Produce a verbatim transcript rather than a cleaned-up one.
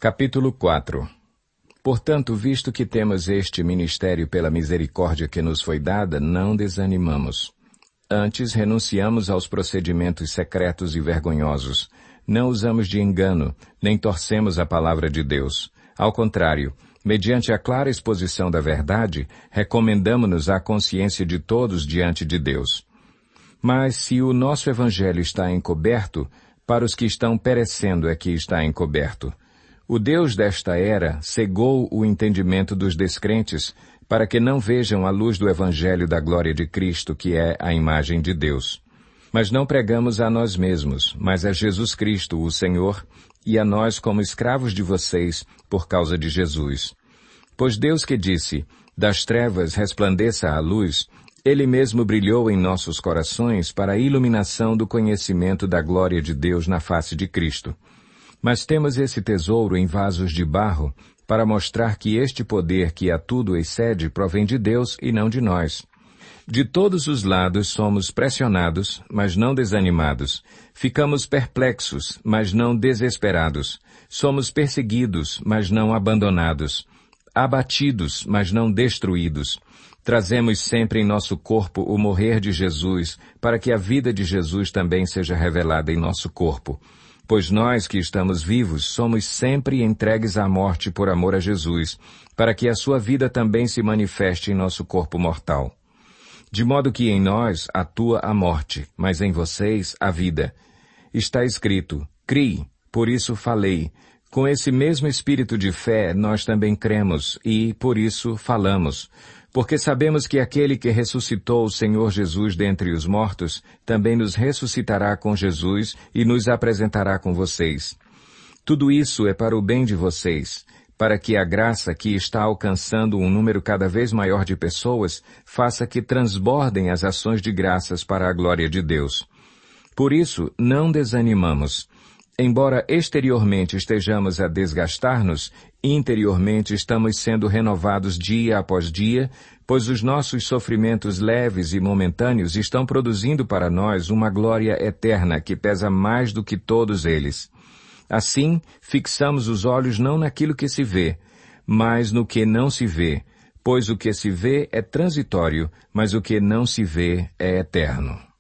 Capítulo quatro. Portanto, visto que temos este ministério pela misericórdia que nos foi dada, não desanimamos. Antes, renunciamos aos procedimentos secretos e vergonhosos. Não usamos de engano, nem torcemos a palavra de Deus. Ao contrário, mediante a clara exposição da verdade, recomendamo-nos à consciência de todos diante de Deus. Mas se o nosso evangelho está encoberto, para os que estão perecendo é que está encoberto. O Deus desta era cegou o entendimento dos descrentes, para que não vejam a luz do evangelho da glória de Cristo, que é a imagem de Deus. Mas não pregamos a nós mesmos, mas a Jesus Cristo, o Senhor, e a nós como escravos de vocês, por causa de Jesus. Pois Deus que disse, das trevas resplandeça a luz, Ele mesmo brilhou em nossos corações para a iluminação do conhecimento da glória de Deus na face de Cristo. Mas temos esse tesouro em vasos de barro, para mostrar que este poder que a tudo excede provém de Deus e não de nós. De todos os lados somos pressionados, mas não desanimados. Ficamos perplexos, mas não desesperados. Somos perseguidos, mas não abandonados. Abatidos, mas não destruídos. Trazemos sempre em nosso corpo o morrer de Jesus, para que a vida de Jesus também seja revelada em nosso corpo. Pois nós que estamos vivos somos sempre entregues à morte por amor a Jesus, para que a sua vida também se manifeste em nosso corpo mortal. De modo que em nós atua a morte, mas em vocês a vida. Está escrito, crie, por isso falei. Com esse mesmo espírito de fé nós também cremos e, por isso, falamos. Porque sabemos que aquele que ressuscitou o Senhor Jesus dentre os mortos, também nos ressuscitará com Jesus e nos apresentará com vocês. Tudo isso é para o bem de vocês, para que a graça que está alcançando um número cada vez maior de pessoas, faça que transbordem as ações de graças para a glória de Deus. Por isso, não desanimamos. Embora exteriormente estejamos a desgastar-nos, interiormente estamos sendo renovados dia após dia, pois os nossos sofrimentos leves e momentâneos estão produzindo para nós uma glória eterna que pesa mais do que todos eles. Assim, fixamos os olhos não naquilo que se vê, mas no que não se vê, pois o que se vê é transitório, mas o que não se vê é eterno.